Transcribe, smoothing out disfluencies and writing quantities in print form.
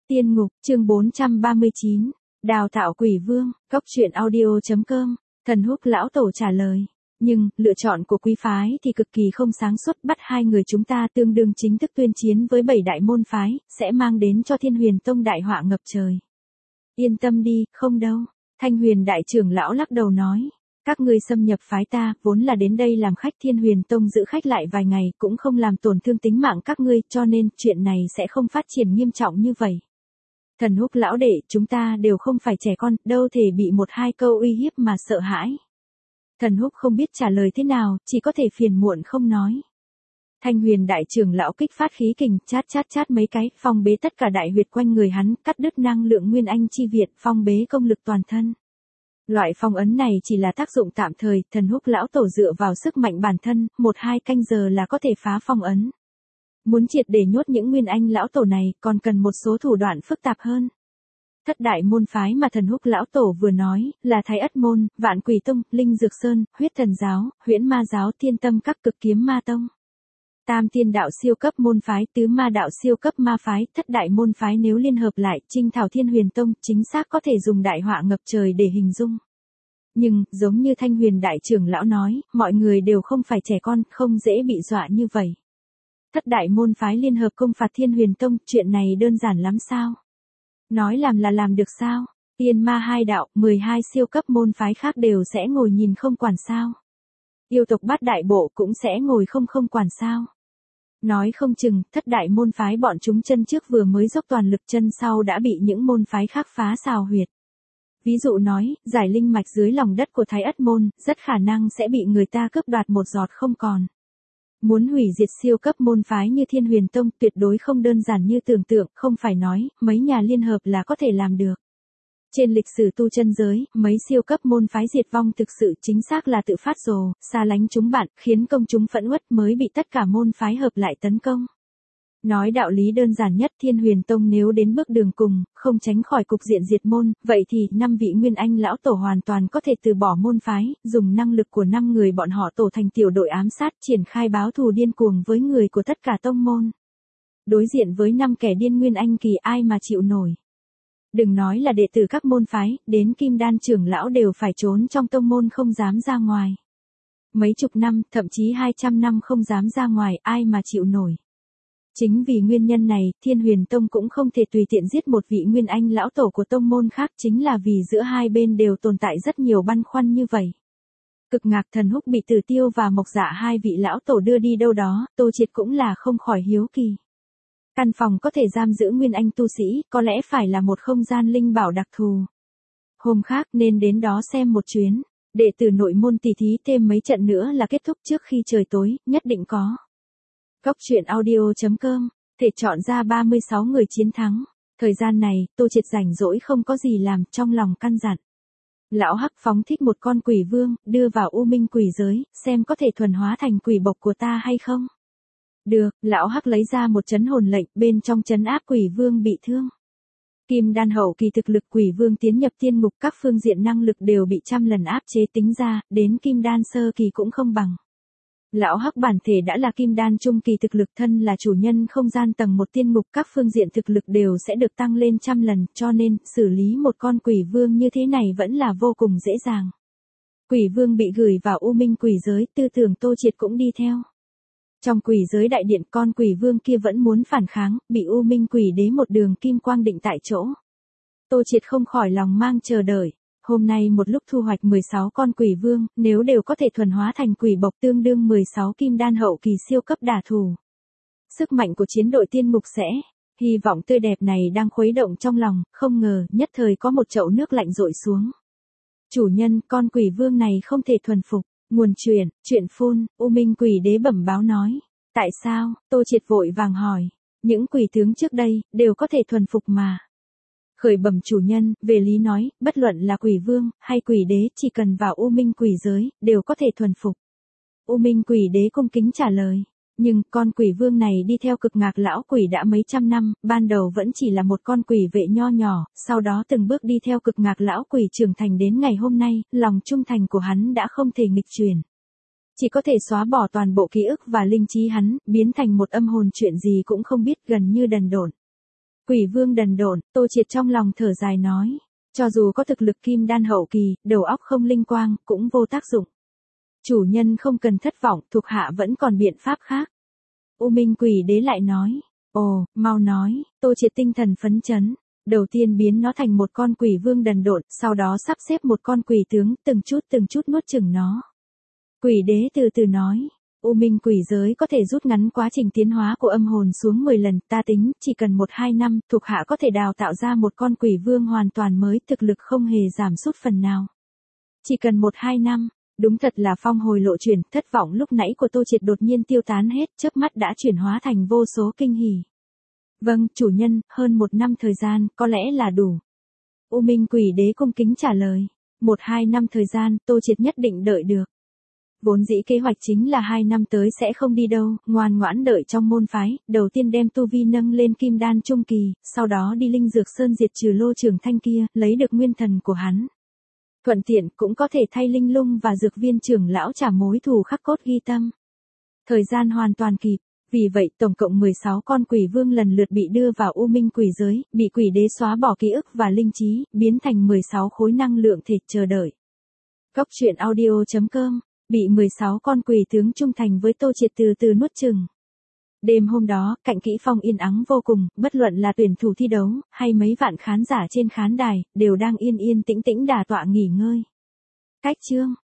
Tiên ngục, chương 439, đào tạo quỷ vương, góc truyện audio.com, Thần Húc lão tổ trả lời. Nhưng, lựa chọn của quý phái thì cực kỳ không sáng suốt, bắt hai người chúng ta tương đương chính thức tuyên chiến với 7 đại môn phái, sẽ mang đến cho Thiên Huyền Tông đại họa ngập trời. Yên tâm đi, không đâu. Thanh Huyền đại trưởng lão lắc đầu nói. Các ngươi xâm nhập phái ta, vốn là đến đây làm khách, Thiên Huyền Tông giữ khách lại vài ngày, cũng không làm tổn thương tính mạng các ngươi, cho nên, chuyện này sẽ không phát triển nghiêm trọng như vậy. Thần Húc lão đệ, chúng ta đều không phải trẻ con, đâu thể bị một hai câu uy hiếp mà sợ hãi. Thần Húc không biết trả lời thế nào, chỉ có thể phiền muộn không nói. Thanh Huyền đại trưởng lão kích phát khí kình, chát mấy cái, phong bế tất cả đại huyệt quanh người hắn, cắt đứt năng lượng nguyên anh chi việt, phong bế công lực toàn thân. Loại phong ấn này chỉ là tác dụng tạm thời, Thần Húc lão tổ dựa vào sức mạnh bản thân, 1-2 canh giờ là có thể phá phong ấn. Muốn triệt để nhốt những nguyên anh lão tổ này, còn cần một số thủ đoạn phức tạp hơn. Thất đại môn phái mà Thần Húc lão tổ vừa nói, là Thái Ất môn, Vạn Quỷ tông, Linh Dược sơn, Huyết Thần giáo, Huyễn Ma giáo, Thiên Tâm các, Cực Kiếm Ma tông. Tam Tiên đạo siêu cấp môn phái, Tứ Ma đạo siêu cấp ma phái, thất đại môn phái nếu liên hợp lại, chinh thảo Thiên Huyền Tông, chính xác có thể dùng đại họa ngập trời để hình dung. Nhưng, giống như Thanh Huyền đại trưởng lão nói, mọi người đều không phải trẻ con, không dễ bị dọa như vậy. Thất đại môn phái liên hợp công phạt Thiên Huyền Tông, chuyện này đơn giản lắm sao? Nói làm là làm được sao? Tiên ma hai đạo, 12 siêu cấp môn phái khác đều sẽ ngồi nhìn không quản sao? Yêu tộc Bát đại bộ cũng sẽ ngồi không quản sao? Nói không chừng, thất đại môn phái bọn chúng chân trước vừa mới dốc toàn lực, chân sau đã bị những môn phái khác phá xào huyệt. Ví dụ nói, giải linh mạch dưới lòng đất của Thái Ất môn, rất khả năng sẽ bị người ta cướp đoạt một giọt không còn. Muốn hủy diệt siêu cấp môn phái như Thiên Huyền Tông tuyệt đối không đơn giản như tưởng tượng, không phải nói, mấy nhà liên hợp là có thể làm được. Trên lịch sử tu chân giới, mấy siêu cấp môn phái diệt vong thực sự chính xác là tự phát rồ, xa lánh chúng bạn, khiến công chúng phẫn uất mới bị tất cả môn phái hợp lại tấn công. Nói đạo lý đơn giản nhất, Thiên Huyền Tông nếu đến bước đường cùng, không tránh khỏi cục diện diệt môn, vậy thì 5 vị nguyên anh lão tổ hoàn toàn có thể từ bỏ môn phái, dùng năng lực của 5 người bọn họ tổ thành tiểu đội ám sát, triển khai báo thù điên cuồng với người của tất cả tông môn. Đối diện với 5 kẻ điên nguyên anh kỳ, ai mà chịu nổi. Đừng nói là đệ tử các môn phái, đến Kim Đan trưởng lão đều phải trốn trong tông môn không dám ra ngoài. Mấy chục năm, thậm chí 200 năm không dám ra ngoài, ai mà chịu nổi. Chính vì nguyên nhân này, Thiên Huyền Tông cũng không thể tùy tiện giết một vị nguyên anh lão tổ của tông môn khác, chính là vì giữa hai bên đều tồn tại rất nhiều băn khoăn như vậy. Cực Ngạc Thần Húc bị Tử Tiêu và Mộc Dạ hai vị lão tổ đưa đi đâu đó, Tô Triệt cũng là không khỏi hiếu kỳ. Căn phòng có thể giam giữ nguyên anh tu sĩ, có lẽ phải là một không gian linh bảo đặc thù. Hôm khác nên đến đó xem một chuyến, đệ tử nội môn tỉ thí thêm mấy trận nữa là kết thúc trước khi trời tối, nhất định có. Góc truyện audio.com, thể chọn ra 36 người chiến thắng. Thời gian này, Tô Triệt rảnh rỗi không có gì làm, trong lòng căn dặn. Lão Hắc phóng thích một con quỷ vương, đưa vào U Minh quỷ giới, xem có thể thuần hóa thành quỷ bộc của ta hay không. Được, Lão Hắc lấy ra một trấn hồn lệnh, bên trong trấn áp quỷ vương bị thương. Kim đan hậu kỳ thực lực quỷ vương tiến nhập thiên ngục, các phương diện năng lực đều bị trăm lần áp chế, tính ra, đến kim đan sơ kỳ cũng không bằng. Lão Hắc bản thể đã là kim đan trung kỳ thực lực, thân là chủ nhân không gian tầng 1 tiên ngục, các phương diện thực lực đều sẽ được tăng lên trăm lần, cho nên, xử lý một con quỷ vương như thế này vẫn là vô cùng dễ dàng. Quỷ vương bị gửi vào U Minh quỷ giới, tư tưởng Tô Triệt cũng đi theo. Trong quỷ giới đại điện, con quỷ vương kia vẫn muốn phản kháng, bị U Minh quỷ đế một đường kim quang định tại chỗ. Tô Triệt không khỏi lòng mang chờ đợi. Hôm nay một lúc thu hoạch 16 con quỷ vương, nếu đều có thể thuần hóa thành quỷ bộc tương đương 16 kim đan hậu kỳ siêu cấp đả thủ. Sức mạnh của chiến đội tiên ngục sẽ, hy vọng tươi đẹp này đang khuấy động trong lòng, không ngờ, nhất thời có một chậu nước lạnh rội xuống. Chủ nhân, con quỷ vương này không thể thuần phục. Nguồn chuyện phun, U Minh quỷ đế bẩm báo nói. Tại sao? Tô Triệt vội vàng hỏi. Những quỷ tướng trước đây, đều có thể thuần phục mà. Khởi bẩm chủ nhân, về lý nói, bất luận là quỷ vương, hay quỷ đế, chỉ cần vào U Minh quỷ giới, đều có thể thuần phục. U Minh quỷ đế cung kính trả lời. Nhưng, con quỷ vương này đi theo Cực Ngạc lão quỷ đã mấy trăm năm, ban đầu vẫn chỉ là một con quỷ vệ nho nhỏ, sau đó từng bước đi theo Cực Ngạc lão quỷ trưởng thành đến ngày hôm nay, lòng trung thành của hắn đã không thể nghịch chuyển. Chỉ có thể xóa bỏ toàn bộ ký ức và linh trí hắn, biến thành một âm hồn, chuyện gì cũng không biết, gần như đần độn. Quỷ vương đần độn, Tô Triệt trong lòng thở dài nói. Cho dù có thực lực kim đan hậu kỳ, đầu óc không linh quang, cũng vô tác dụng. Chủ nhân không cần thất vọng, thuộc hạ vẫn còn biện pháp khác. U Minh Quỷ Đế lại nói. Ồ, mau nói, Tô Triệt tinh thần phấn chấn. Đầu tiên biến nó thành một con quỷ vương đần độn, sau đó sắp xếp một con quỷ tướng, từng chút nuốt chửng nó. Quỷ đế từ từ nói. U Minh quỷ giới có thể rút ngắn quá trình tiến hóa của âm hồn xuống 10 lần, ta tính, chỉ cần 1-2 năm, thuộc hạ có thể đào tạo ra một con quỷ vương hoàn toàn mới, thực lực không hề giảm sút phần nào. Chỉ cần 1-2 năm, đúng thật là phong hồi lộ chuyển, thất vọng lúc nãy của Tô Triệt đột nhiên tiêu tán hết, chớp mắt đã chuyển hóa thành vô số kinh hỉ. Vâng, chủ nhân, hơn 1 năm thời gian, có lẽ là đủ. U Minh quỷ đế cung kính trả lời. 1-2 năm thời gian, Tô Triệt nhất định đợi được. Vốn dĩ kế hoạch chính là 2 năm tới sẽ không đi đâu, ngoan ngoãn đợi trong môn phái, đầu tiên đem tu vi nâng lên kim đan trung kỳ, sau đó đi Linh Dược Sơn diệt trừ Lô Trường Thanh kia, lấy được nguyên thần của hắn. Thuận tiện cũng có thể thay Linh Lung và Dược Viên trưởng lão trả mối thù khắc cốt ghi tâm. Thời gian hoàn toàn kịp, vì vậy tổng cộng 16 con quỷ vương lần lượt bị đưa vào U Minh quỷ giới, bị quỷ đế xóa bỏ ký ức và linh trí, biến thành 16 khối năng lượng thể chờ đợi. Góc truyện audio.com. Bị 16 con quỷ tướng trung thành với Tô Triệt từ từ nuốt chửng. Đêm hôm đó, Cạnh Kỹ Phong yên ắng vô cùng, bất luận là tuyển thủ thi đấu, hay mấy vạn khán giả trên khán đài, đều đang yên yên tĩnh tĩnh đả tọa nghỉ ngơi. Cách chương.